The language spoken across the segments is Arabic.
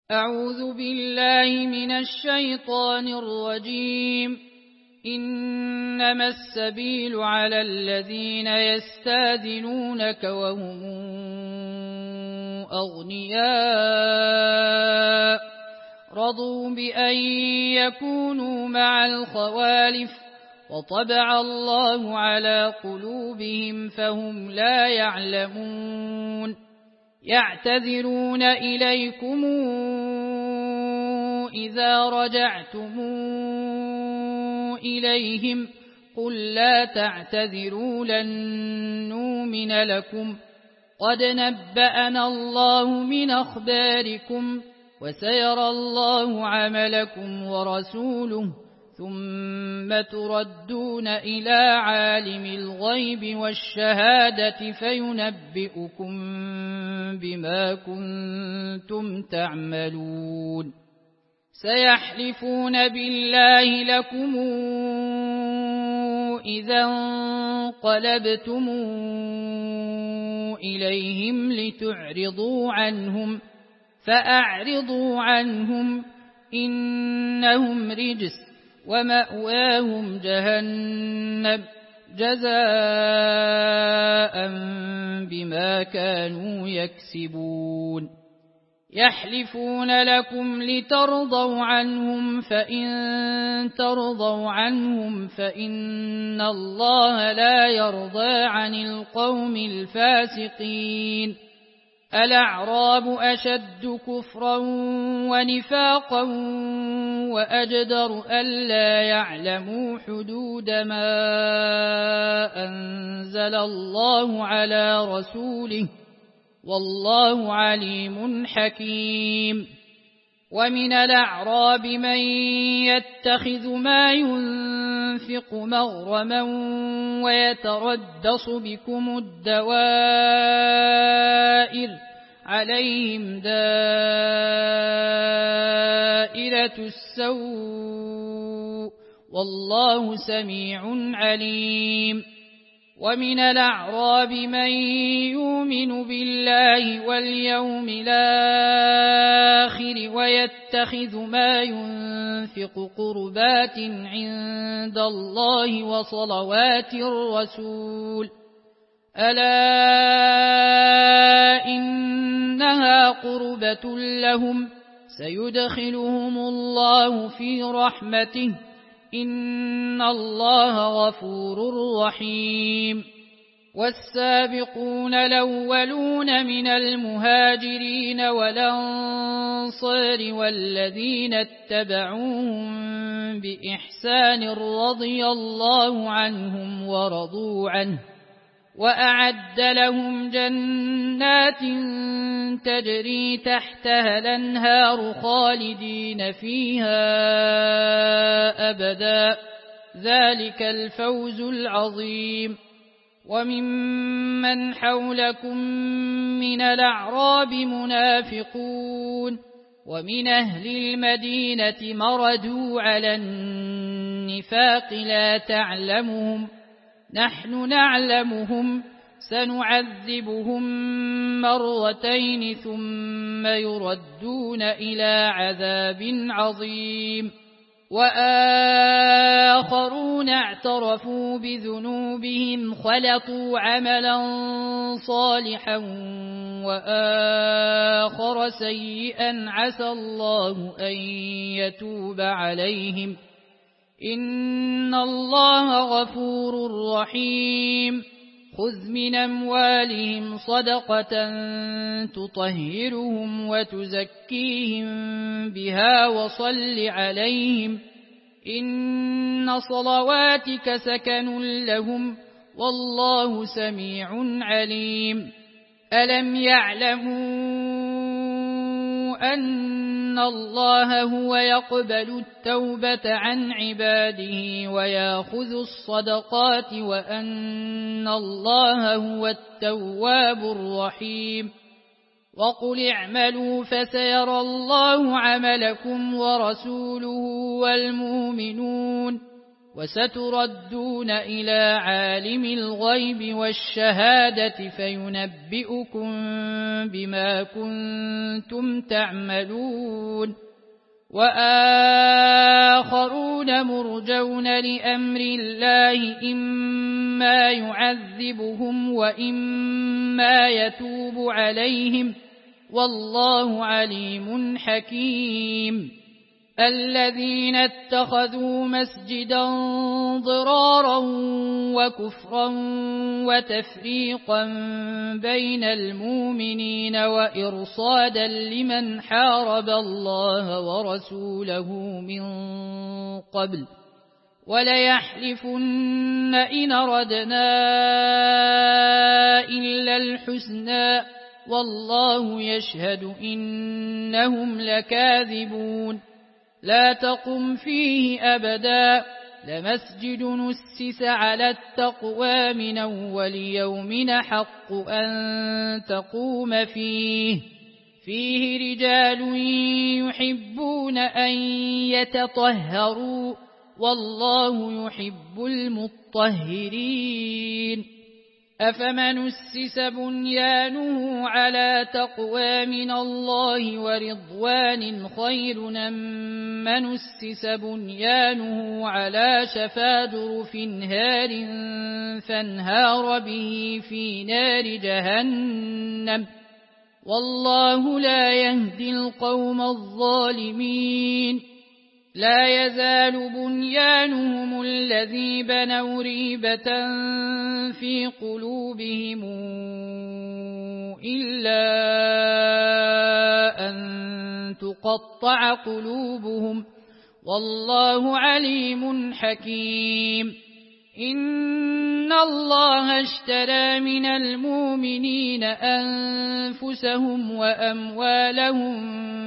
أعوذ بالله من الشيطان الرجيم. إنما السبيل على الذين يستاذنونك وهم أغنياء رضوا بأن يكونوا مع الخوالف وطبع الله على قلوبهم فهم لا يعلمون. يعتذرون إليكم إذا رجعتم إليهم قل لا تعتذروا لن نؤمن لكم قد نبأنا الله من أخباركم وسيرى الله عملكم ورسوله ثم تردون إلى عالم الغيب والشهادة فينبئكم بما كنتم تعملون. سيحلفون بالله لكم إذا انقلبتم إليهم لتعرضوا عنهم فأعرضوا عنهم إنهم رجس ومأواهم جهنم جزاء بما كانوا يكسبون. يحلفون لكم لترضوا عنهم فإن ترضوا عنهم فإن الله لا يرضى عن القوم الفاسقين. الأعراب أشد كفرا ونفاقا وأجدر ألا يعلموا حدود ما أنزل الله على رسوله والله عليم حكيم. ومن الأعراب من يتخذ ما ينفق مغرما ويتربص بكم الدوائر عليهم دائرة السوء والله سميع عليم. ومن الأعراب من يؤمن بالله واليوم الآخر ويتخذ ما ينفق قربات عند الله وصلوات الرسول ألا إنها قربة لهم سيدخلهم الله في رحمته إن الله غفور رحيم. والسابقون الأولون من المهاجرين والأنصار والذين اتبعوهم بإحسان رضي الله عنهم ورضوا عنه وأعد لهم جنات تجري تحتها الأنهار خالدين فيها أبدا ذلك الفوز العظيم. وممن حولكم من الأعراب منافقون ومن أهل المدينة مردوا على النفاق لا تعلمهم نحن نعلمهم سنعذبهم مرتين ثم يردون إلى عذاب عظيم. وآخرون اعترفوا بذنوبهم خلطوا عملا صالحا وآخر سيئا عسى الله أن يتوب عليهم إن الله غفور رحيم. خذ من أموالهم صدقة تطهرهم وتزكيهم بها وصل عليهم إن صلواتك سكن لهم والله سميع عليم. ألم يعلموا أن الله هو يقبل التوبة عن عباده ويأخذ الصدقات وأن الله هو التواب الرحيم. وقل اعملوا فسيرى الله عملكم ورسوله والمؤمنون وستردون إلى عالم الغيب والشهادة فينبئكم بما كنتم تعملون وآخرون مرجون لأمر الله إما يعذبهم وإما يتوب عليهم والله عليم حكيم الذين اتخذوا مسجدا ضرارا وكفرا وتفريقا بين المؤمنين وإرصادا لمن حارب الله ورسوله من قبل وليحلفن إن أردنا إلا الحسنى والله يشهد إنهم لكاذبون لا تقم فيه أبدا لمسجد نسس على التقوى من أول يوم حق أن تقوم فيه رجال يحبون أن يتطهروا والله يحب المطهرين أفمن أسس بنيانه على تقوى من الله ورضوان خير من أسس بنيانه على شفا جرف هار فانهار به في نار جهنم والله لا يهدي القوم الظالمين لا يزال بنيانهم الذي بنوا ريبة في قلوبهم إلا أن تقطع قلوبهم والله عليم حكيم إن الله اشترى من المؤمنين أنفسهم وأموالهم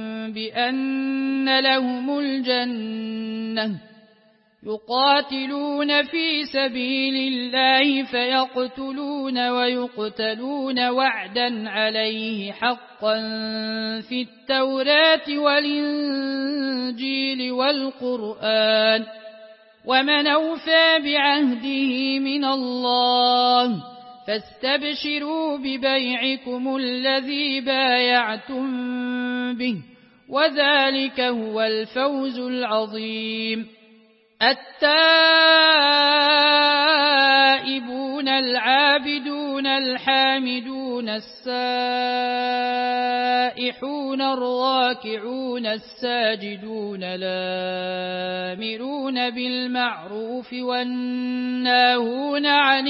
بأن لهم الجنة يقاتلون في سبيل الله فيقتلون ويقتلون وعدا عليه حقا في التوراة والإنجيل والقرآن ومن أوفى بعهده من الله فاستبشروا ببيعكم الذي بايعتم به وذلك هو الفوز العظيم التائبون العابدون الحامدون السائحون الراكعون الساجدون الآمرون بالمعروف والناهون عن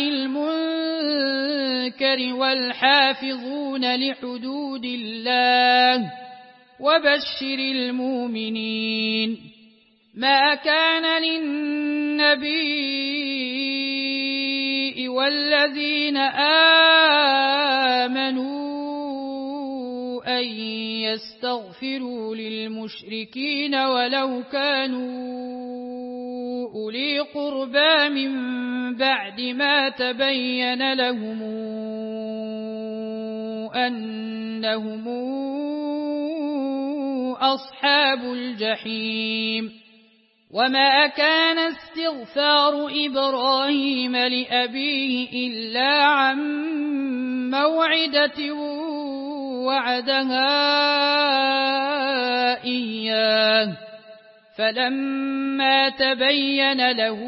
المنكر والحافظون لحدود الله وبشر المؤمنين ما كان للنبي والذين آمنوا أن يستغفروا للمشركين ولو كانوا أولي قربى من بعد ما تبين لهم أنهم أصحاب الجحيم وما كان استغفار إبراهيم لأبيه إلا عن موعدة وعدها إياه فلما تبين له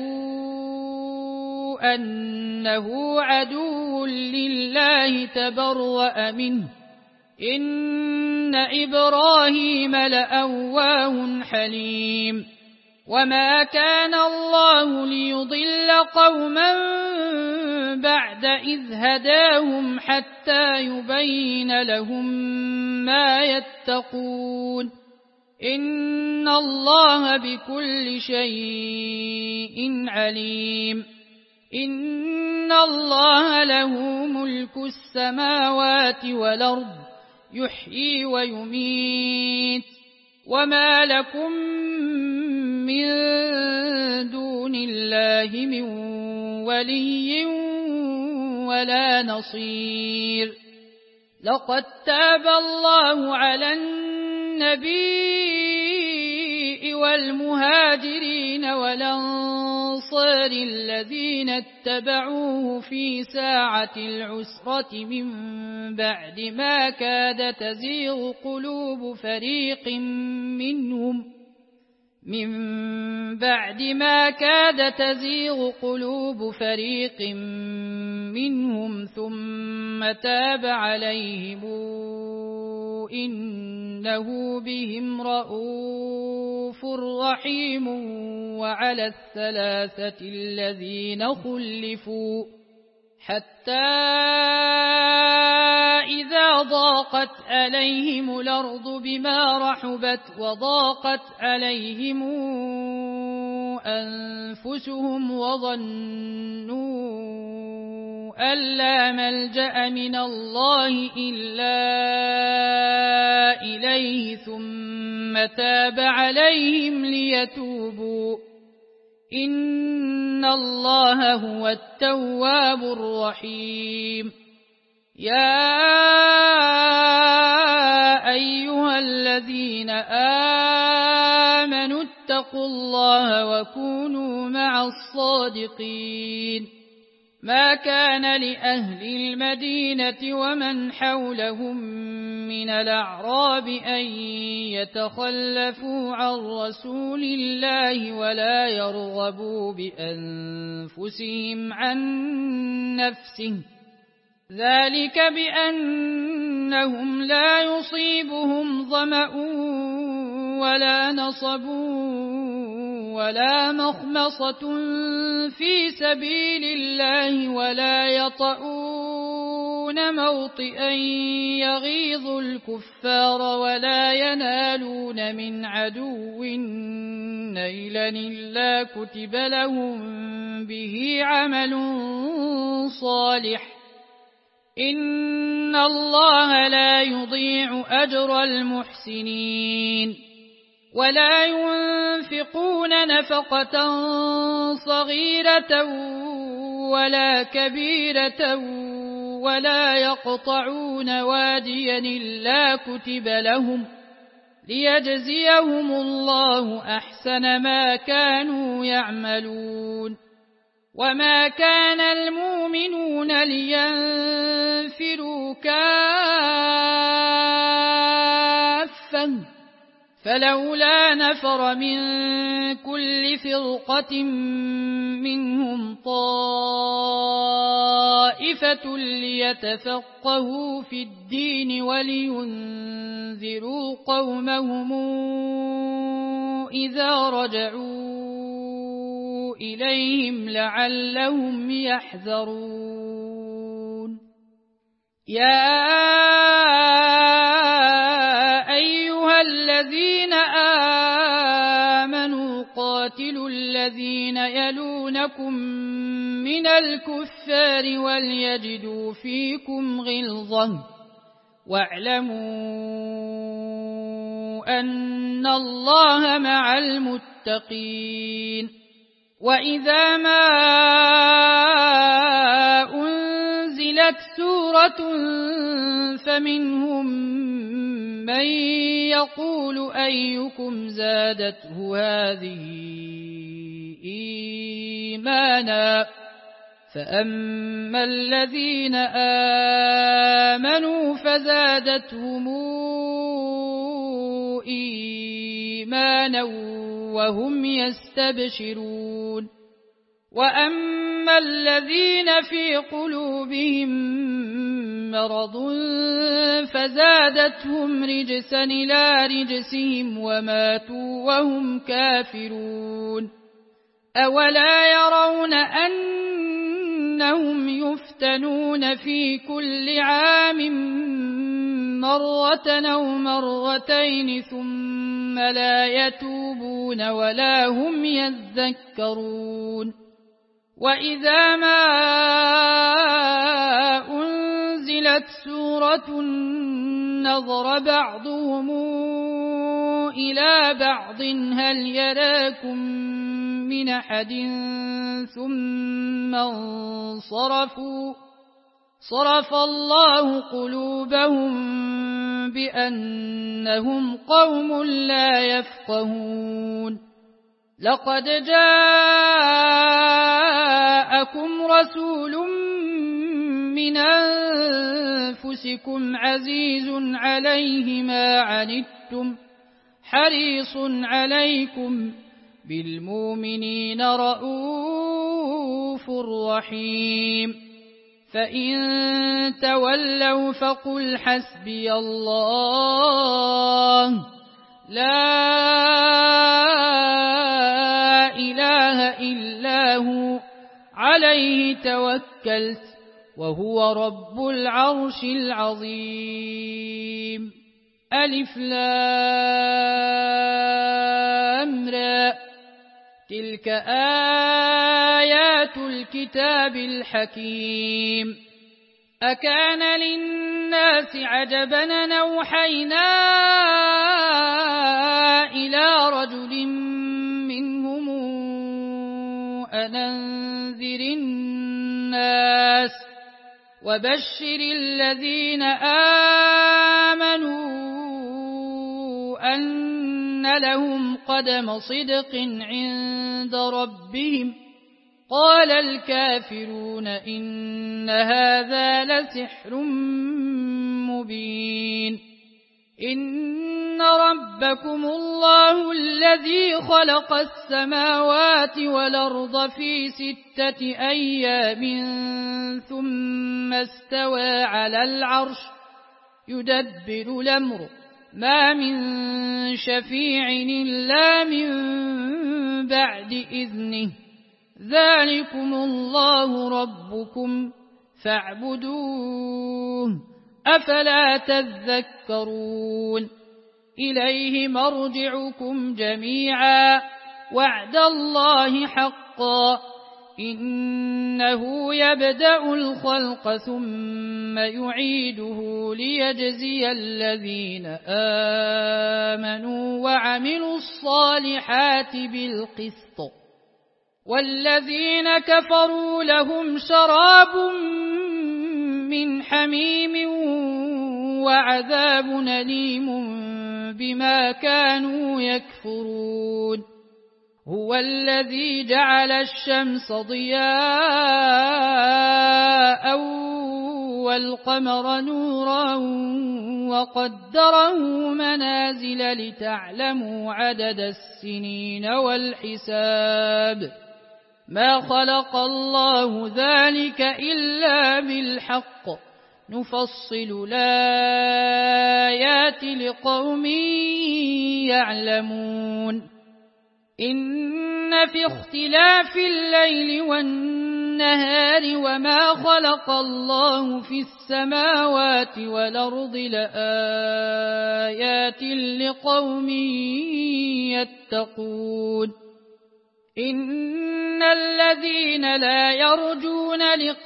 أنه عدو لله تبرأ منه إن إبراهيم لأواه حليم وما كان الله ليضل قوما بعد إذ هداهم حتى يبين لهم ما يتقون إن الله بكل شيء عليم إن الله له ملك السماوات والأرض يحيي ويميت وما لكم من دون الله من ولي ولا نصير لقد تاب الله على النبي والمهاجرين والأنصار الذين اتبعوه في ساعة العسرة من بعد ما كاد تزيغ قلوب فريق منهم ثم تاب عليهم إنه بهم رءوف رحيم. وعلى الثلاثة الذين خلفوا حتى إذا ضاقت عليهم الأرض بما رحبت وضاقت عليهم أنفسهم وظنوا أن لا ملجأ من الله إلا إليه ثم تاب عليهم ليتوبوا إن الله هو التواب الرحيم. يا أيها الذين آمنوا اتقوا الله وكونوا مع الصادقين. ما كان لأهل المدينة ومن حولهم من الأعراب أن يتخلفوا عن رسول الله ولا يرغبوا بأنفسهم عن نفسه، ذلك بأنهم لا يصيبهم ظمأ ولا نصب ولا مخمصة في سبيل الله ولا يطؤون موطئا يغيظ الكفار ولا ينالون من عدو نيلا إلا كتب لهم به عمل صالح. إن الله لا يضيع أجر المحسنين. ولا ينفقون نفقة صغيرة ولا كبيرة ولا يقطعون واديا إلا كتب لهم ليجزيهم الله أحسن ما كانوا يعملون. وما كان المؤمنون لينفروا كافة فلولا نفر من كل فرقة منهم طائفة ليتفقهوا في الدين ولينذروا قومهم إذا رجعوا إليهم لعلهم يحذرون. يا أيها الذين آمنوا قاتلوا الذين يلونكم من الكفار وليجدوا فيكم غلظة واعلموا أن الله مع المتقين. وإذا ما أنزلت سورة فمنهم من يقول أيكم زادته هذه إيمانا فأما الذين آمنوا فزادتهم إيمانا وهم يستبشرون. وأما الذين في قلوبهم مرض فزادتهم رجسا إلى رجسهم وماتوا وهم كافرون. أولا يرون أنهم يفتنون في كل عام مرة أو مرتين ثم لا يتوبون ولا هم يذكرون. وإذا ما أنزلت سورة نظر بعضهم إلى بعض هل يراكم من أحد ثم انصرفوا صرف الله قلوبهم بأنهم قوم لا يفقهون لقد جاءكم رسول من أنفسكم عزيز عليه ما عنتم حريص عليكم بالمؤمنين رءوف رحيم فإن تولوا فقل حسبي الله لا إله إلا هو عليه توكلت وهو رب العرش العظيم ألف لام را تلك آيات الكتاب الحكيم أكان للناس عجبا أن أوحينا إلى رجل منهم أن أنذر الناس وبشر الذين آمنوا أن لهم قدم صدق عند ربهم قال الكافرون إن هذا لسحر مبين إن ربكم الله الذي خلق السماوات والأرض في 6 أيام ثم استوى على العرش يدبر الأمر ما من شفيع إلا من بعد إذنه ذلكم الله ربكم فاعبدوه أفلا تذكرون إليه مرجعكم جميعا وعد الله حقا إنه يبدأ الخلق ثم يعيده ليجزي الذين آمنوا وعملوا الصالحات بالقسط والذين كفروا لهم شراب من حميم وعذاب أليم بما كانوا يكفرون هو الذي جعل الشمس ضياء والقمر نورا وقدره منازل لتعلموا عدد السنين والحساب ما خلق الله ذلك إلا بالحق نفصل الآيات لقوم يعلمون إن في اختلاف الليل والنهار وما خلق الله في السماوات والأرض لآيات لقوم يتقون إن الذين لا يرجون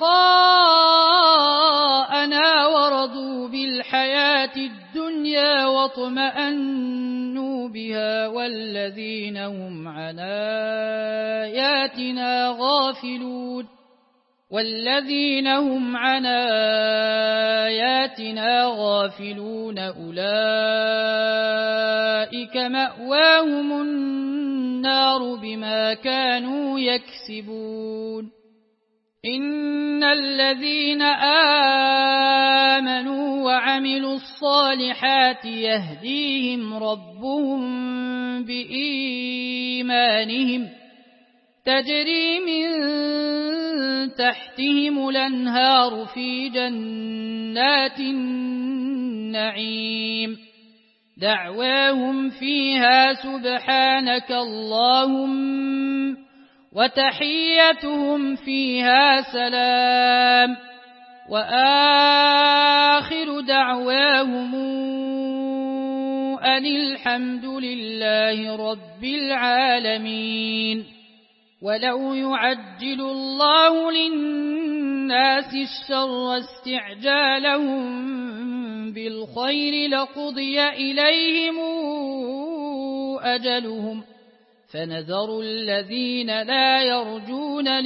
لقاءنا ورضوا بالحياة الدنيا واطمأنوا بها والذين هم عن آياتنا غافلون أولئك مأواهم النار بما كانوا يكسبون إن الذين آمنوا وعملوا الصالحات يهديهم ربهم بإيمانهم تجري من تحتهم الأنهار في جنات النعيم دعواهم فيها سبحانك اللهم وتحيتهم فيها سلام وآخر دعواهم أن الحمد لله رب العالمين ولو يعجل الله للناس الشر استعجالهم بالخير لقضي إليهم أجلهم فنذر الذين لا يرجون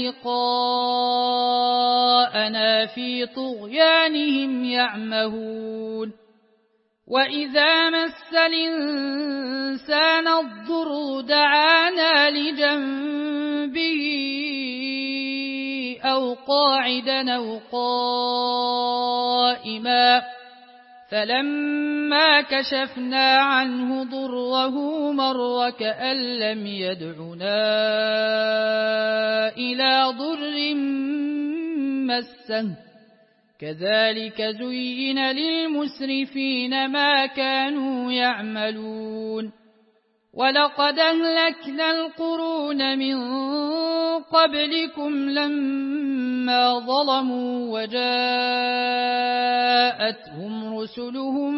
لقاءنا في طغيانهم يعمهون وإذا مس الإنسان الضر دعانا لجنبه أو قاعدا أو قائما فلما كشفنا عنه ضره مر كأن لم يدعنا إلى ضر مسه كذلك زين للمسرفين ما كانوا يعملون ولقد أهلكنا القرون من قبلكم لما ظلموا وجاءتهم رسلهم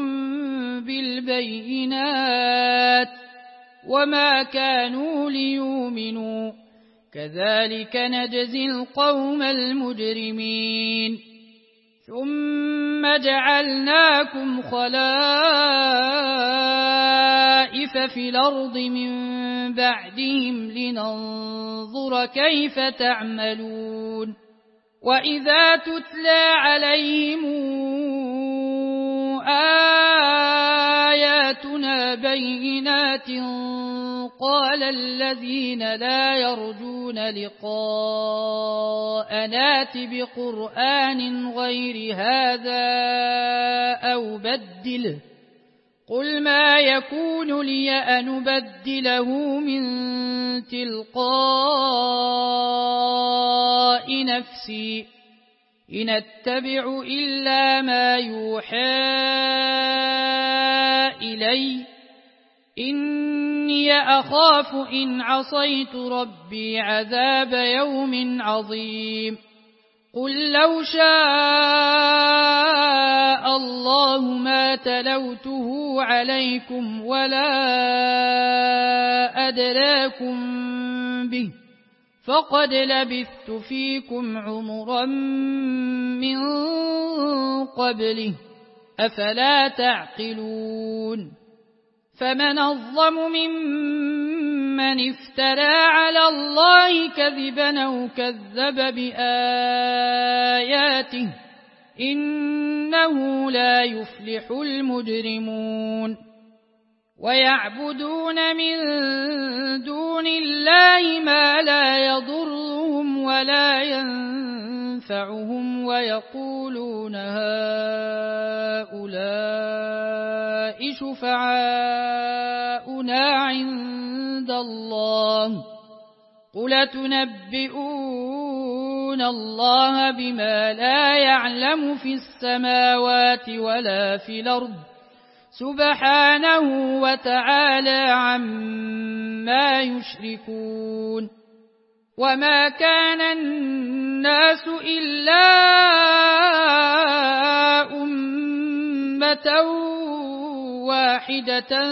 بالبينات وما كانوا ليؤمنوا كذلك نجزي القوم المجرمين ثم جعلناكم خلائف في الأرض من بعدهم لننظر كيف تعملون وإذا تتلى عليهم آياتنا بينات قال الذين لا يرجون لقاءنا ائت بقرآن غير هذا أو بدله قل ما يكون لي أن أبدله من تلقاء نفسي إن أتبع إلا ما يوحى إلي إني أخاف إن عصيت ربي عذاب يوم عظيم قل لو شاء الله ما تلوته عليكم ولا أدراكم به فقد لبثت فيكم عمرا من قبله أفلا تعقلون فمن أظلم ممن افترى على الله كذبا أو كذب بآياته إنه لا يفلح المجرمون ويعبدون من دون الله ما لا يضرهم ولا ينفعهم ويقولون هؤلاء شفعاؤنا عند الله قل تنبئون الله بما لا يعلم في السماوات ولا في الأرض سبحانه وتعالى عما يشركون وما كان الناس إلا أمة واحدة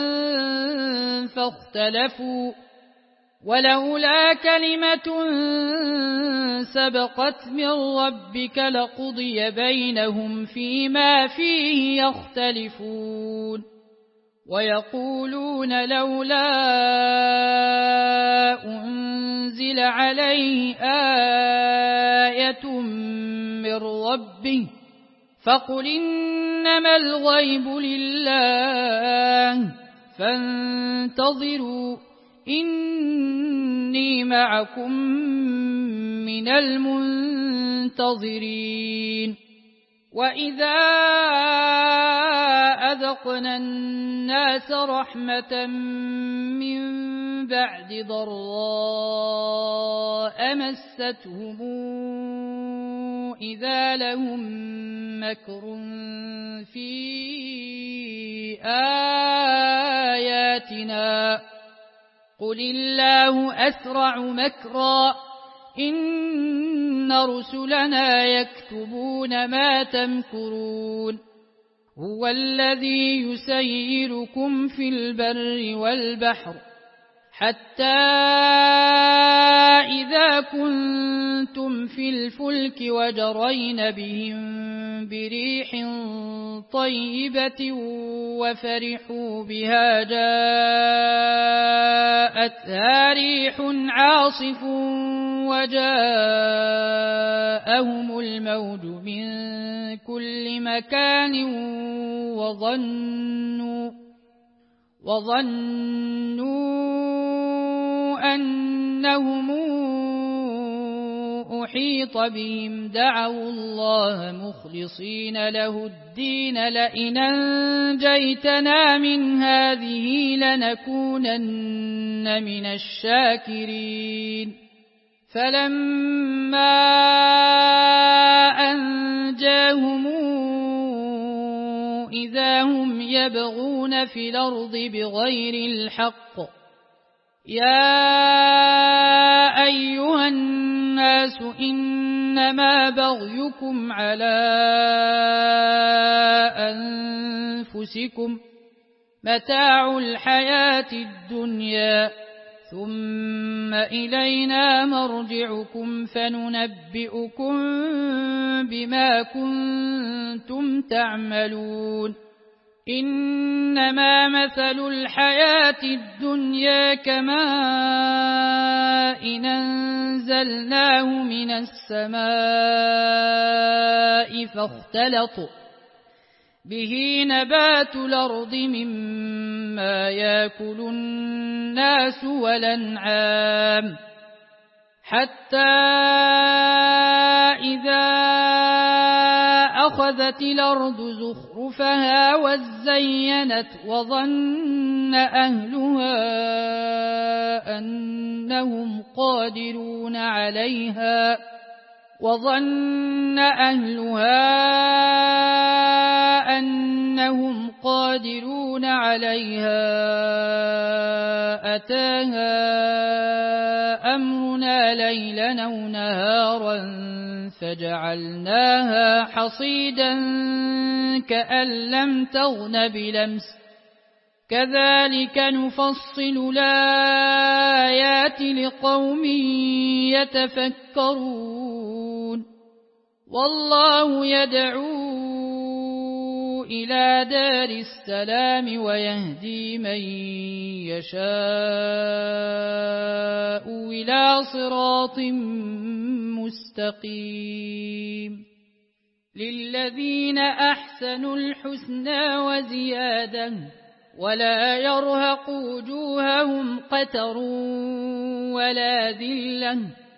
فاختلفوا ولولا كلمة سبقت من ربك لقضي بينهم فيما فيه يختلفون ويقولون لولا أنزل عليه آية من ربه فقل إنما الغيب لله فانتظروا إني معكم من المنتظرين وإذا أذقنا الناس رحمة من بعد ضراء مستهم إذا لهم مكر في آياتنا قل الله أسرع مكرا إن رسلنا يكتبون ما تمكرون هو الذي يسيركم في البر والبحر حتى إذا كنتم في الفلك وجرين بهم بريح طيبة وفرحوا بها جاءتها ريح عاصف وجاءهم الموج من كل مكان وظنوا أنهم أحيط بهم دعوا الله مخلصين له الدين لئن أنجيتنا من هذه لنكونن من الشاكرين فلما أنجاهم إذا هم يبغون في الأرض بغير الحق يا أيها الناس إنما بغيكم على أنفسكم متاع الحياة الدنيا ثم إلينا مرجعكم فننبئكم بما كنتم تعملون إنما مثل الحياة الدنيا كماء أنزلناه من السماء فاختلط به نبات الأرض مما يأكل الناس والأنعام حتى إذا أخذت الأرض زخرفها وزينت وظن أهلها أنهم قادرون عليها أتاها أمرنا ليلا أو نهارا فجعلناها حصيدا كأن لم تغن بلمس كذلك نفصل الآيات لقوم يتفكرون والله يدعو إلى دار السلام ويهدي من يشاء إلى صراط مستقيم للذين أحسنوا الحسنى وزيادة ولا يرهق وجوههم قتر ولا ذلة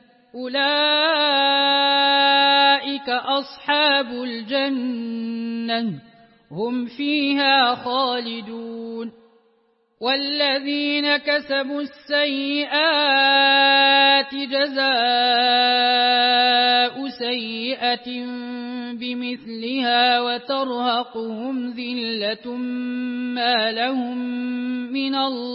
أولئك أصحاب الجنة هم فيها خالدون والذين كسبوا السيئات جزاء سيئة بمثلها وترهقهم ذلة ما لهم من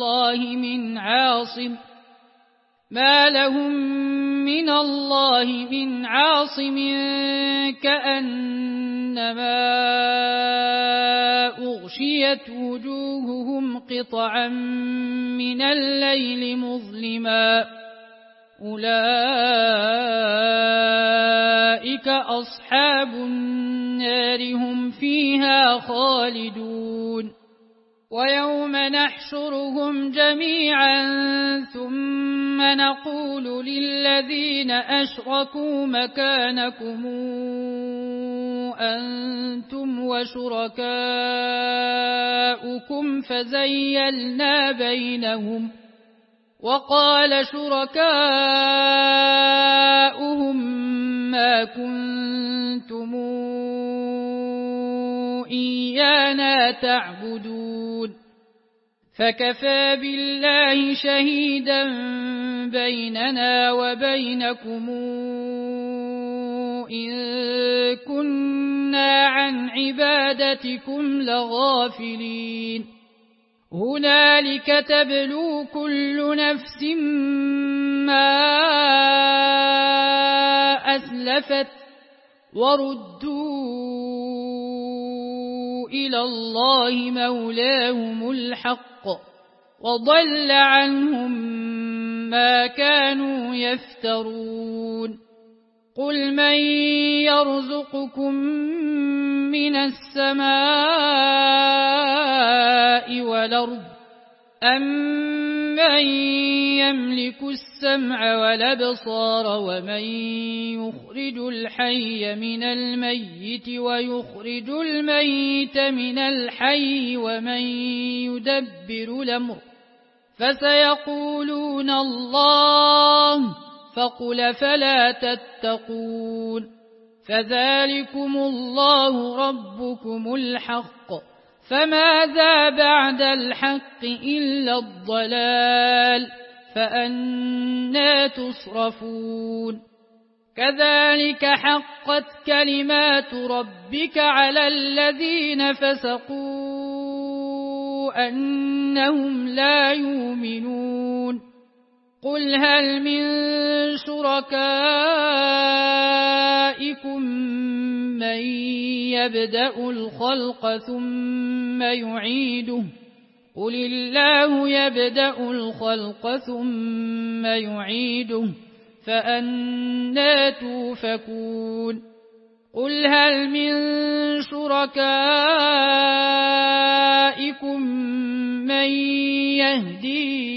الله من عاصم كأنما أغشيت وجوههم قطعا من الليل مظلما أولئك أصحاب النار هم فيها خالدون ويوم نحشرهم جميعا ثم نقول للذين أشركوا مكانكم أنتم وشركاؤكم فزيلنا بينهم وقال شركاؤهم ما كنتم إيانا تعبدون فكفى بالله شهيدا بيننا وبينكم إن كنا عن عبادتكم لغافلين هنالك تبلو كل نفس ما أسلفت وردوا إلى الله مولاهم الحق وضل عنهم ما كانوا يفترون قل من يرزقكم من السماء والأرض أم أَمَّن يَمْلِكُ السَّمْعَ وَالْأَبْصَارَ وَمَن يُخْرِجُ الْحَيَّ مِنَ الْمَيِّتِ وَيُخْرِجُ الْمَيِّتَ مِنَ الْحَيِّ وَمَن يُدَبِّرُ الْأَمْرَ فَسَيَقُولُونَ اللَّهُ فَقُلْ فَلَا تَتَّقُونَ فَذَلِكُمُ اللَّهُ رَبُّكُمُ الْحَقُّ فَمَاذَا بَعْدَ الْحَقِّ إِلَّا الضَّلَالُ فَأَنَّىٰ تُصْرَفُونَ كَذَلِكَ حَقَّتْ كَلِمَاتُ رَبِّكَ عَلَى الَّذِينَ فَسَقُوا أَنَّهُمْ لَا يُؤْمِنُونَ قُلْ هَلْ مِن شُرَكَائِكُم مَّن يَبْدَأُ الْخَلْقَ ثُمَّ يُعِيدُهُ قُلِ اللَّهُ يَبْدَأُ الْخَلْقَ ثُمَّ يُعِيدُهُ فَأَنَّىٰ تُؤْفَكُونَ قُلْ هَلْ مِن شُرَكَائِكُم مَّن يَهْدِي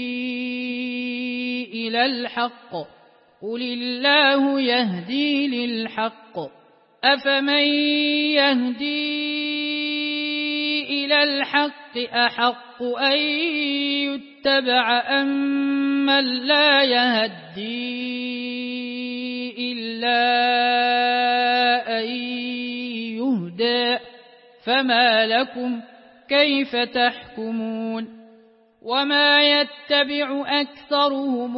إِلَى الْحَقِّ قُلِ اللَّهُ يَهْدِي لِلْحَقِّ أَفَمَن يَهْدِي إِلَى الْحَقِّ أَحَقُّ أَن يُتَّبَعَ أَمَّن لَّا يَهْدِي إِلَّا أَن يُهْدَىٰ فَمَا لَكُمْ كَيْفَ تَحْكُمُونَ وَمَا يَتَّبِعُ أَكْثَرُهُمْ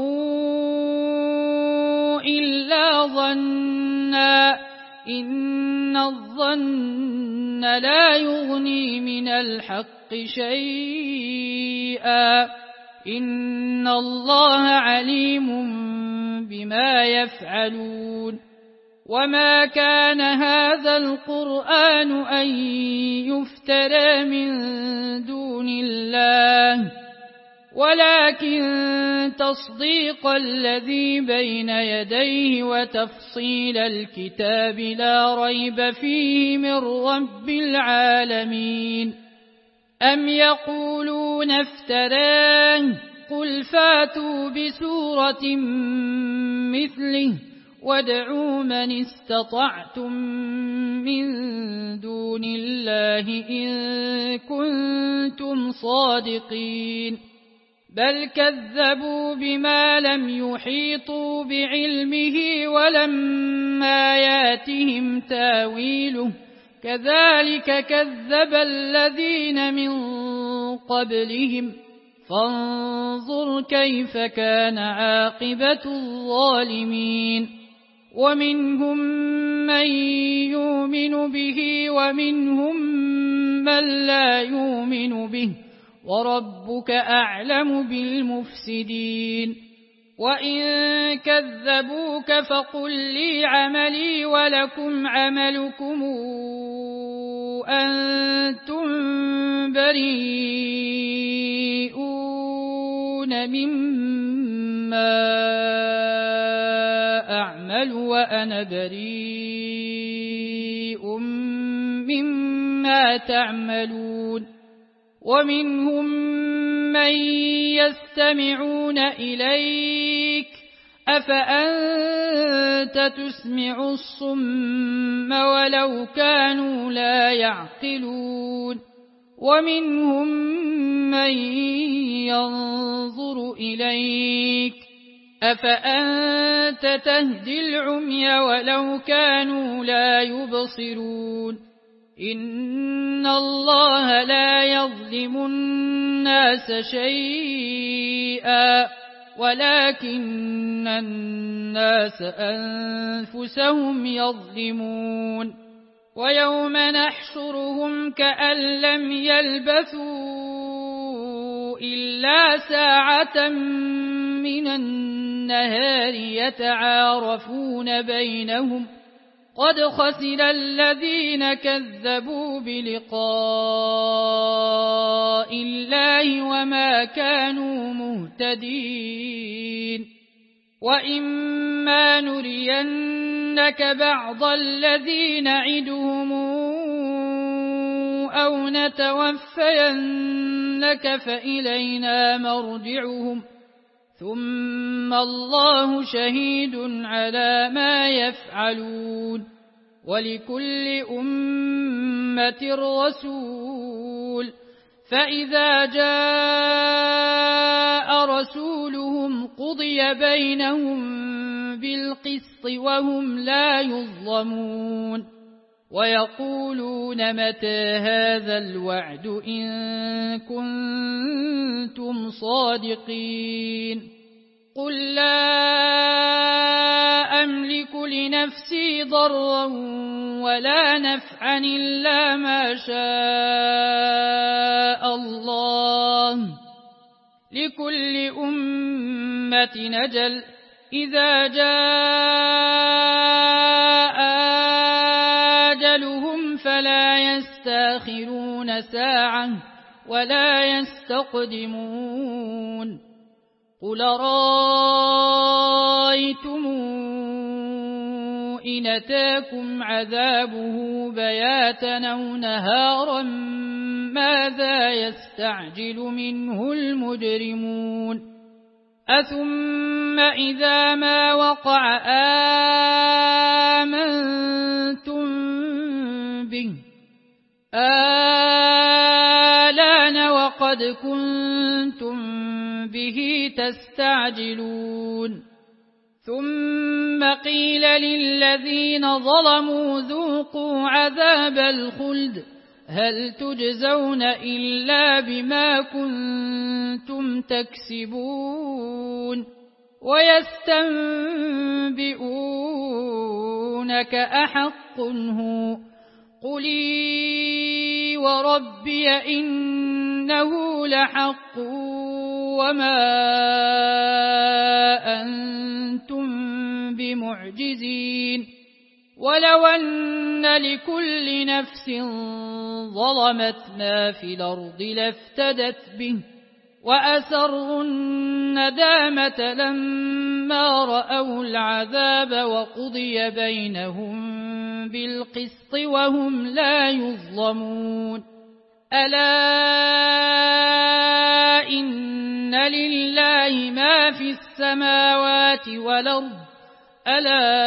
إِلَّا ظَنًّا إِنَّ الظَّنَّ لَا يُغْنِي مِنَ الْحَقِّ شَيْئًا إِنَّ اللَّهَ عَلِيمٌ بِمَا يَفْعَلُونَ وَمَا كَانَ هَٰذَا الْقُرْآنُ أَن يُفْتَرَىٰ مِن دُونِ اللَّهِ وَلَٰكِن تَصْدِيقَ الَّذِي بَيْنَ يَدَيْهِ وَتَفْصِيلَ الْكِتَابِ لَا رَيْبَ فِيهِ مِن رَّبِّ الْعَالَمِينَ أَمْ يَقُولُونَ افْتَرَاهُ قُلْ فَأْتُوا بِسُورَةٍ مِّثْلِهِ وَادْعُوا مَنِ اسْتَطَعْتُم مِّن دُونِ اللَّهِ إِن كُنتُمْ صَادِقِينَ بَلْ كَذَّبُوا بِمَا لَمْ يُحِيطُوا بِعِلْمِهِ وَلَمَّا يَأْتِهِمْ تَأْوِيلُهُ كَذَلِكَ كَذَّبَ الَّذِينَ مِن قَبْلِهِمْ فانظُرْ كَيْفَ كَانَ عَاقِبَةُ الظَّالِمِينَ وَمِنْهُم مَّن يُؤْمِنُ بِهِ وَمِنْهُم مَّن لَّا يُؤْمِنُ بِهِ وَرَبُّكَ أَعْلَمُ بِالْمُفْسِدِينَ وَإِن كَذَّبُوكَ فَقُل لِّي عَمَلِي وَلَكُمْ عَمَلُكُمْ أَنتُم بَرِيئُونَ مِمَّا أَعْمَلُ وَأَنَا بَرِيءٌ مِّمَّا تَعْمَلُونَ وَمِنْهُم مَّن يَسْتَمِعُونَ إِلَيْكَ أَفَأَنتَ تُسْمِعُ الصُّمَّ وَلَوْ كَانُوا لَا يَعْقِلُونَ وَمِنْهُم مَّن يَنظُرُ إِلَيْكَ أَفَأَنتَ تَهْدِي الْعُمْيَ وَلَوْ كَانُوا لَا يُبْصِرُونَ إِنَّ اللَّهَ لَا يَظْلِمُ النَّاسَ شَيْئًا وَلَكِنَّ النَّاسَ أَنفُسَهُمْ يَظْلِمُونَ وَيَوْمَ نَحْشُرُهُمْ كَأَن لَّمْ يَلْبَثُوا إِلَّا سَاعَةً مِّنَ النَّهَارِ يَتَعَارَفُونَ بَيْنَهُمْ قَدْ خَسِرَ الَّذِينَ كَذَّبُوا بِلِقَاءِ اللَّهِ وَمَا كَانُوا مُهْتَدِينَ وَإِمَّا نُرِيَنَّكَ بَعْضَ الَّذِي نَعِدُهُمْ أَوْ نَتَوَفَّيَنَّكَ فَإِلَيْنَا مَرْجِعُهُمْ ثم الله شهيد على ما يفعلون ولكل أمة رسول فإذا جاء رسولهم قضي بينهم بالقسط وهم لا يظلمون ويقولون متى هذا الوعد إن كنتم صادقين قل لا أملك لنفسي ضرا ولا نفعا إلا ما شاء الله لكل أمة أجل إذا جاء أجلهم فلا يستأخرون ساعة ولا يستقدمون قل رأيتم إن أتاكم عذابه بياتا أو نهارا ماذا يستعجل منه المجرمون أثم إذا ما وقع آمنتم به آلان وقد كنتم به تستعجلون ثم قيل للذين ظلموا ذوقوا عذاب الخلد هل تجزون إلا بما كنتم تكسبون ويستنبئونك أحق هو قل إي وربي إنه لحق وما أنتم بمعجزين ولو أن لكل نفس ظلمت ما في الأرض لافتدت به وأسروا الندامة لما رأوا العذاب وقضي بينهم بالقسط وهم لا يظلمون ألا إن لله ما في السماوات والأرض ألا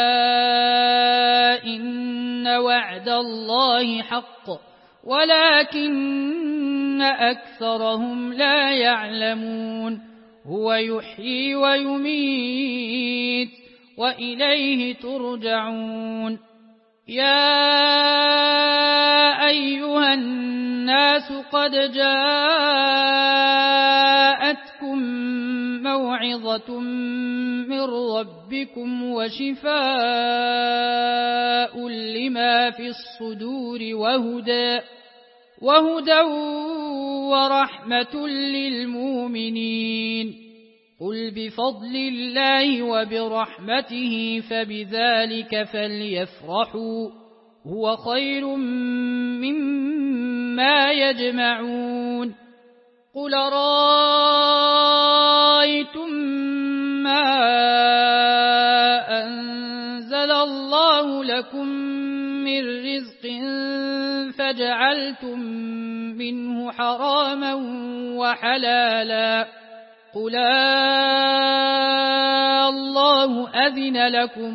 إن وعد الله حق ولكن أكثرهم لا يعلمون هو يحيي ويميت وإليه ترجعون يا أيها الناس قد جاءتكم موعظة من ربكم وشفاء لما في الصدور وهدى ورحمة للمؤمنين قل بفضل الله وبرحمته فبذلك فليفرحوا هو خير مما يجمعون قل رأيتم ما أنزل الله لكم من رزق فجعلتم منه حراما وحلالا قل الله أذن لكم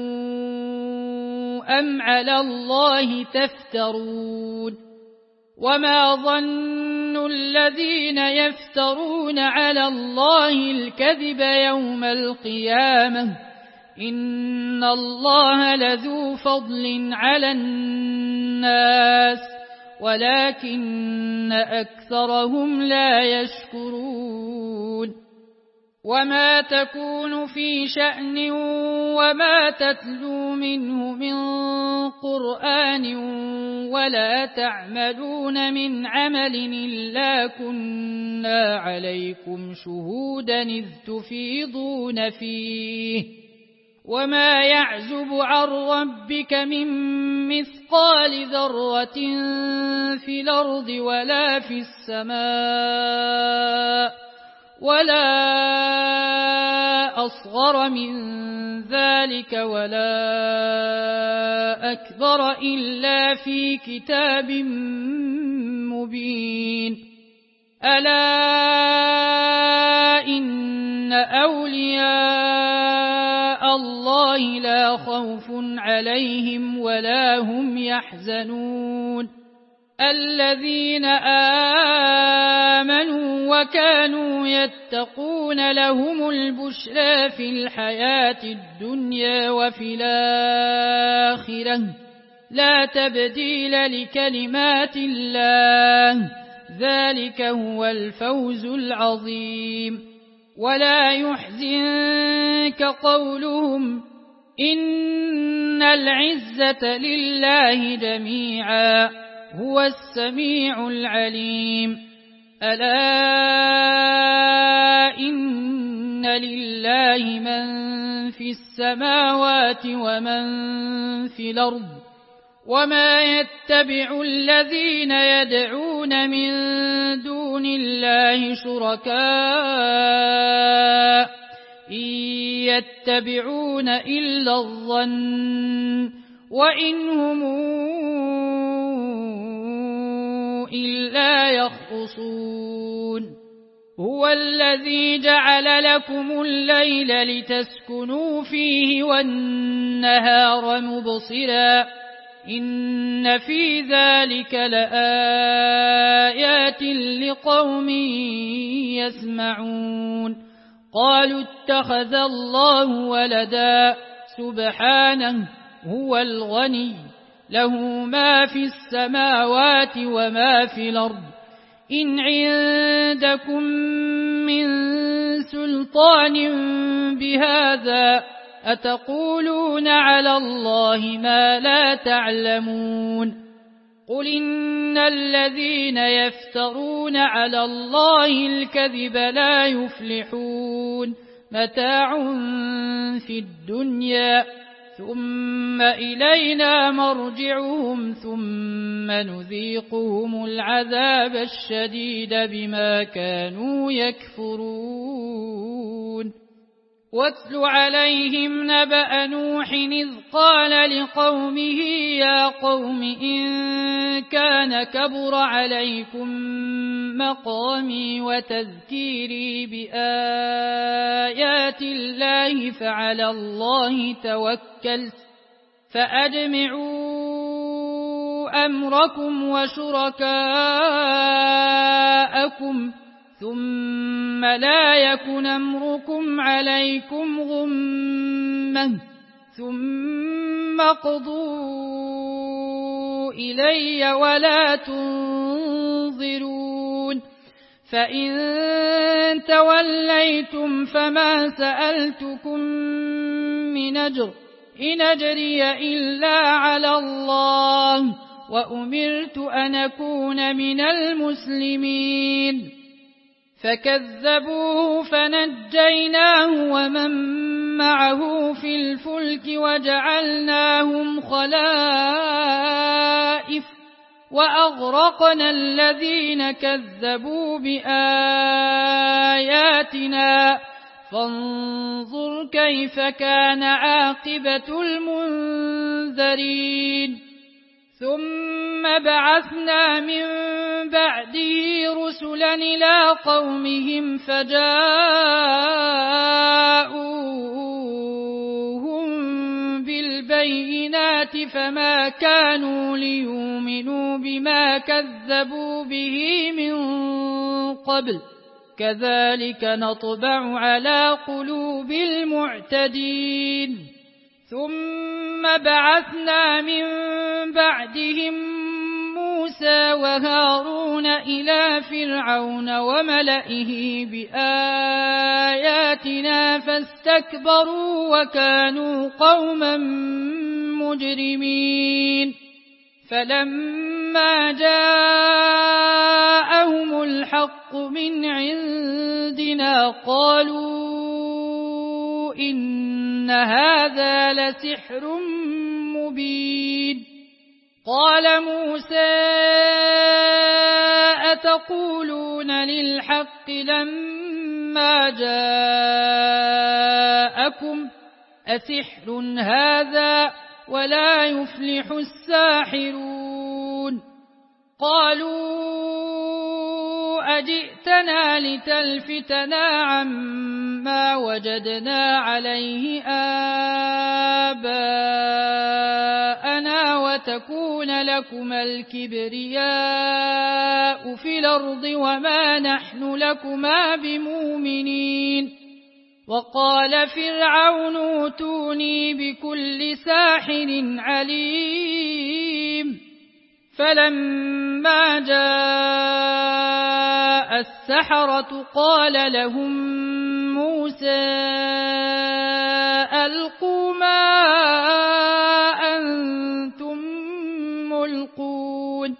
أم على الله تفترون وما ظن الذين يفترون على الله الكذب يوم القيامة إن الله لذو فضل على الناس ولكن أكثرهم لا يشكرون وما تكون في شأن وما تتلو منه من قرآن ولا تعملون من عمل إلا كنا عليكم شهودا إذ تفيضون فيه وما يعزب عن ربك من مثقال ذرة في الأرض ولا في السماء ولا أصغر من ذلك ولا أكبر إلا في كتاب مبين ألا إن أولياء الله لا خوف عليهم ولا هم يحزنون الذين آمنوا وكانوا يتقون لهم البشرى في الحياة الدنيا وفي الآخرة لا تبديل لكلمات الله ذلك هو الفوز العظيم ولا يحزنك قولهم إن العزة لله جميعا هو السميع العليم ألا إن لله من في السماوات ومن في الأرض وما يتبع الذين يدعون من دون الله شركاء إن يتبعون إلا الظن وإن هم إلا يخرصون هو الذي جعل لكم الليل لتسكنوا فيه والنهار مبصرا إن في ذلك لآيات لقوم يسمعون قالوا اتخذ الله ولدا سبحانه هو الغني له ما في السماوات وما في الأرض إن عندكم من سلطان بهذا أتقولون على الله ما لا تعلمون قل إن الذين يفترون على الله الكذب لا يفلحون متاع في الدنيا ثم إلينا مرجعهم ثم نذيقهم العذاب الشديد بما كانوا يكفرون واتل عليهم نبأ نوح إذ قال لقومه يا قوم إن كان كبر عليكم مقامي وتذكيري بآيات الله فعلى الله توكلت فأجمعوا أمركم وشركاءكم ثم لا يكن أمركم عليكم غمة ثم اقضوا إلي ولا تنظرون فإن توليتم فما سألتكم من أجر إن أجري إلا على الله وأمرت أن أكون من المسلمين فكذبوه فنجيناه ومن معه في الفلك وجعلناهم خلائف وأغرقنا الذين كذبوا بآياتنا فانظر كيف كان عاقبة المنذرين ثم بعثنا من بعده رسلا إلى قومهم فجاءوهم بالبينات فما كانوا ليؤمنوا بما كذبوا به من قبل كذلك نطبع على قلوب المعتدين ثم بعثنا من بعدهم موسى وهارون إلى فرعون وملئه بآياتنا فاستكبروا وكانوا قوما مجرمين فلما جاءهم الحق من عندنا قالوا إن هذا لسحر مبين قال موسى أتقولون للحق لما جاءكم أسحر هذا ولا يفلح الساحرون قالوا أجئت جئتنا لتلفتنا عما وجدنا عليه آباءنا وتكون لكما الكبرياء في الأرض وما نحن لكما بمؤمنين وقال فرعون ائتوني بكل ساحر عليم فلما جاء السحرة قال لهم موسى ألقوا ما أنتم ملقون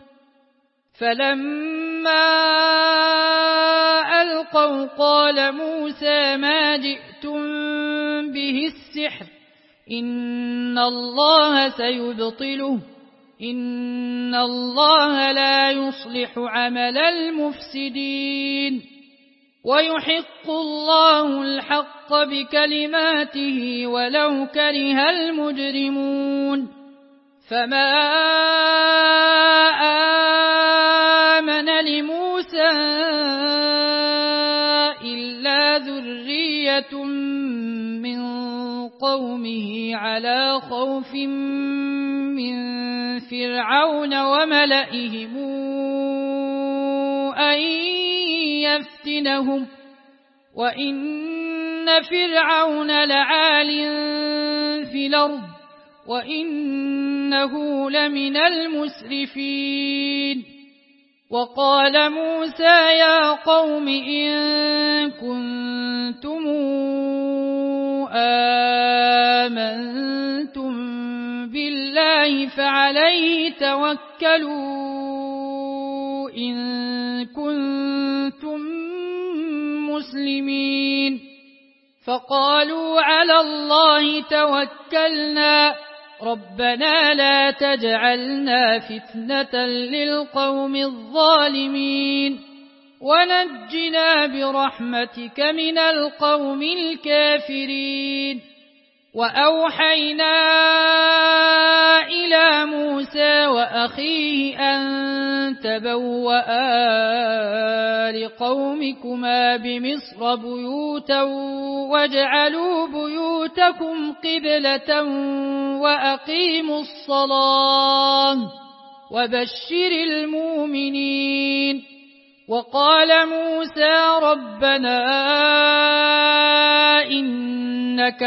فلما ألقوا قال موسى ما جئتم به السحر إن الله سيبطله إن الله لا يصلح عمل المفسدين ويحق الله الحق بكلماته ولو كره المجرمون فما آمن لموسى إلا ذرية من قومه على خوف من فرعون وملئهم أن يفتنهم وإن فرعون لعال في الأرض وإنه لمن المسرفين وقال موسى يا قوم إن كنتم آمنتم بالله فعليه توكلوا إن كنتم مسلمين فقالوا على الله توكلنا ربنا لا تجعلنا فتنة للقوم الظالمين ونجنا برحمتك من القوم الكافرين وأوحينا إلى موسى وأخيه أن تبوأ لقومكما بمصر بيوتا واجعلوا بيوتكم قبلة وأقيموا الصلاة وبشر المؤمنين وقال موسى ربنا إنك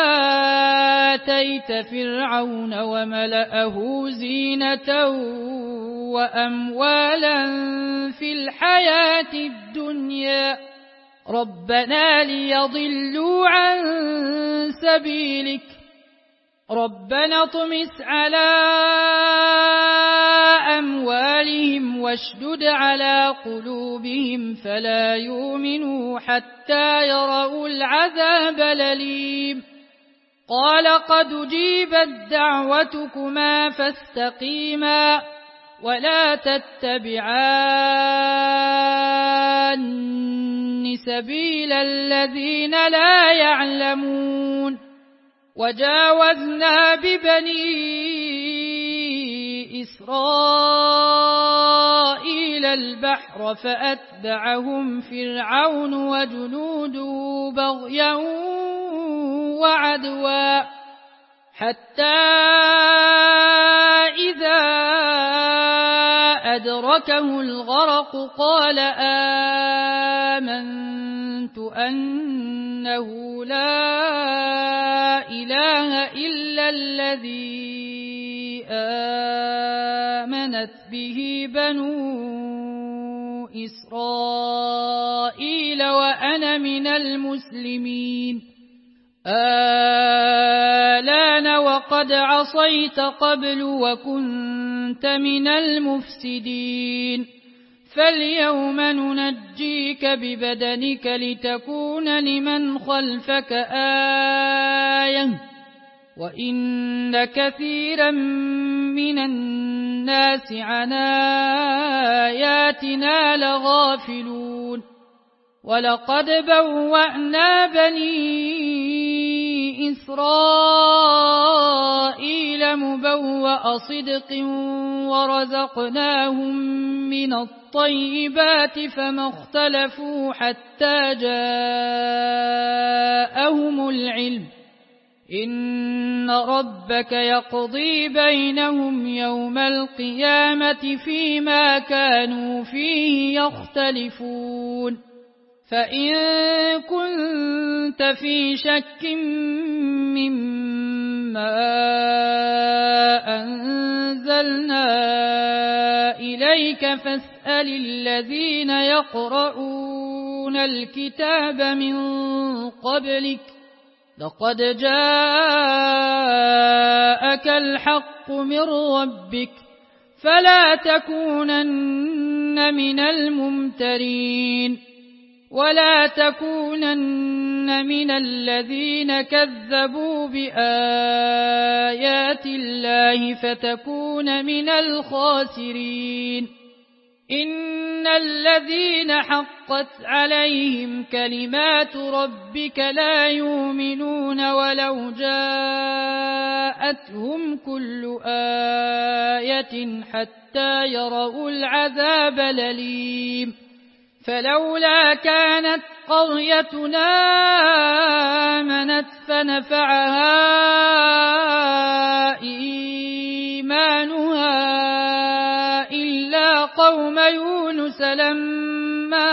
آتيت فرعون وملأه زينة وأموالا في الحياة الدنيا ربنا ليضلوا عن سبيلك ربنا اطمس على أموالهم واشدد على قلوبهم فلا يؤمنوا حتى يروا العذاب الأليم قال قد أجيبت دعوتكما فاستقيما ولا تتبعان سبيل الذين لا يعلمون وجاوزنا ببني إسرائيل البحر فأتبعهم فرعون وجنوده بغيا وعدوا حتى إذا أدركه الغرق قال آمنت أنه لا إله إلا الذي آمنت به بنو إسرائيل وأنا من المسلمين آلان وقد عصيت قبل وكنت من المفسدين فاليوم ننجيك ببدنك لتكون لمن خلفك آية وإن كثيرا من الناس عن آياتنا لغافلون ولقد بوأنا بني إسرائيل مبوأ صدق ورزقناهم من الطيبات فما اختلفوا حتى جاءهم العلم إن ربك يقضي بينهم يوم القيامة فيما كانوا فيه يختلفون فإن كنت في شك مما أنزلنا إليك فاسأل الذين يقرؤون الكتاب من قبلك لقد جاءك الحق من ربك فلا تكونن من الممترين ولا تكونن من الذين كذبوا بآيات الله فتكون من الخاسرين إن الذين حقت عليهم كلمات ربك لا يؤمنون ولو جاءتهم كل آية حتى يروا العذاب الأليم فلولا كانت قريتنا آمنت فنفعها إيمانها إلا قوم يونس لما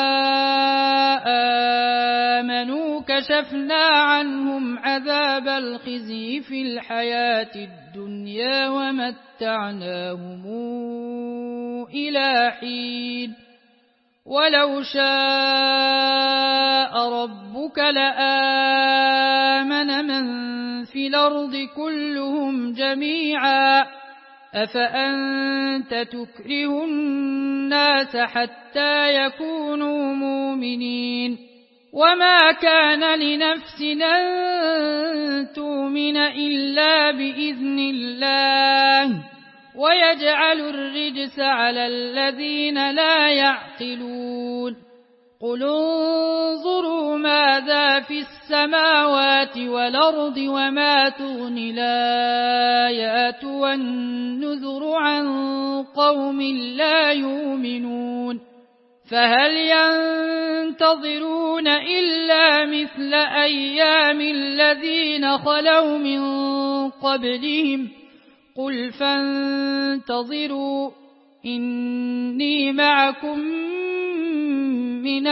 آمنوا كشفنا عنهم عذاب الخزي في الحياة الدنيا ومتعناهم إلى حين ولو شاء ربك لآمن من في الأرض كلهم جميعا أفأنت تكره الناس حتى يكونوا مؤمنين وما كان لنفس أن تؤمن إلا بإذن الله ويجعل الرجس على الذين لا يعقلون قل انظروا ماذا في السماوات والأرض وما تغني الآيات والنذر عن قوم لا يؤمنون فهل ينتظرون إلا مثل أيام الذين خلوا من قبلهم قل فانتظروا إني معكم من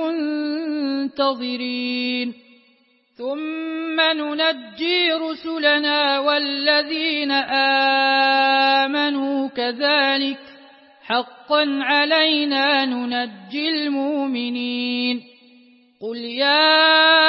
المنتظرين ثم ننجي رسلنا والذين آمنوا كذلك حقا علينا ننجي المؤمنين قل يا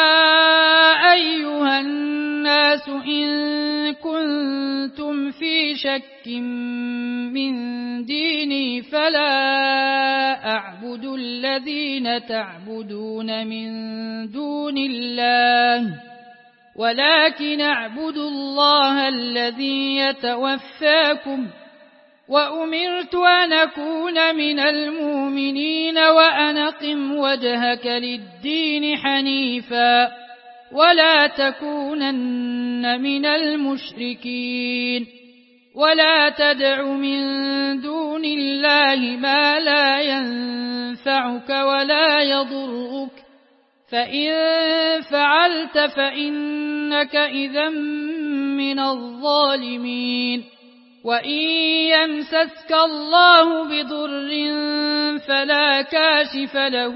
أيها الناس إن كنتم في شك من ديني فلا أعبد الذين تعبدون من دون الله ولكن أعبد الله الذي يتوفاكم وأمرت أن أكون من المؤمنين وأن أقم وجهك للدين حنيفا ولا تكونن من المشركين ولا تدع من دون الله ما لا ينفعك ولا يضرك فإن فعلت فإنك إذا من الظالمين وإن يمسسك الله بضر فلا كاشف له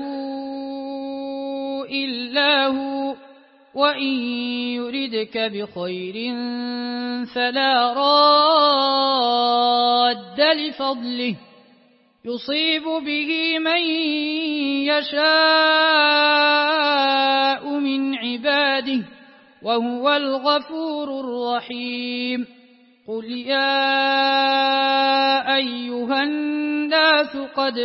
إلا هو وإن يردك بخير فلا راد لفضله يصيب به من يشاء من عباده وهو الغفور الرحيم قل يا أيها الناس قد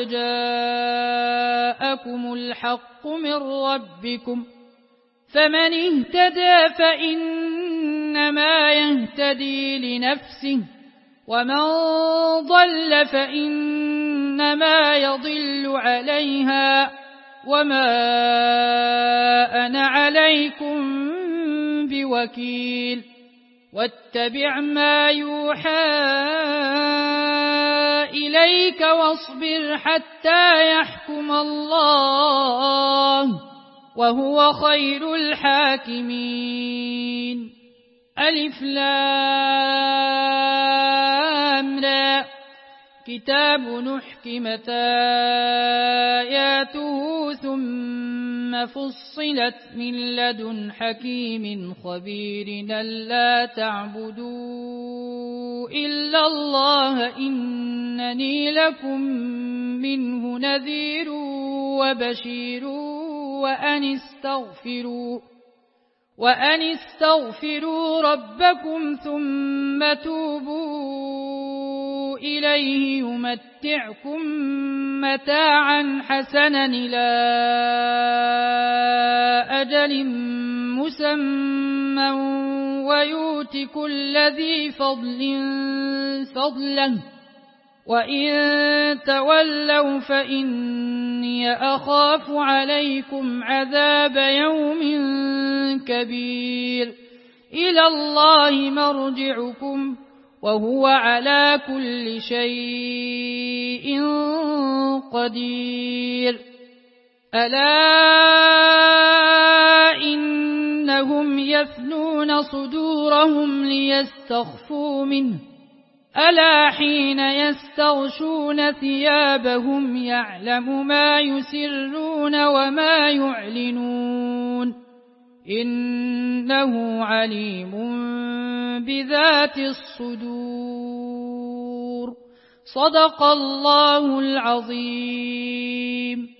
جاءكم الحق من ربكم فمن اهتدى فإنما يهتدي لنفسه ومن ضل فإنما يضل عليها وما أنا عليكم بوكيل واتبع ما يوحى إليك واصبر حتى يحكم الله وهو خير الحاكمين. ألف لام را كتاب نحكمت آياته ثم فصلت من لدن حكيم خبير ألا تعبدوا إلا الله إنني لكم منه نذير وبشير وأن استغفروا ربكم ثم توبوا إليه يمتعكم متاعا حسنا إلى أجل مسمى ويؤت كل ذي فضل فضله وإن تولوا فإني أخاف عليكم عذاب يوم كبير. إلى الله مرجعكم وهو على كل شيء قدير. ألا إنهم يثنون صدورهم ليستخفوا منه ألا حين يستغشون ثيابهم يعلم ما يسرون وما يعلنون إنه عليم بذات الصدور. صدق الله العظيم.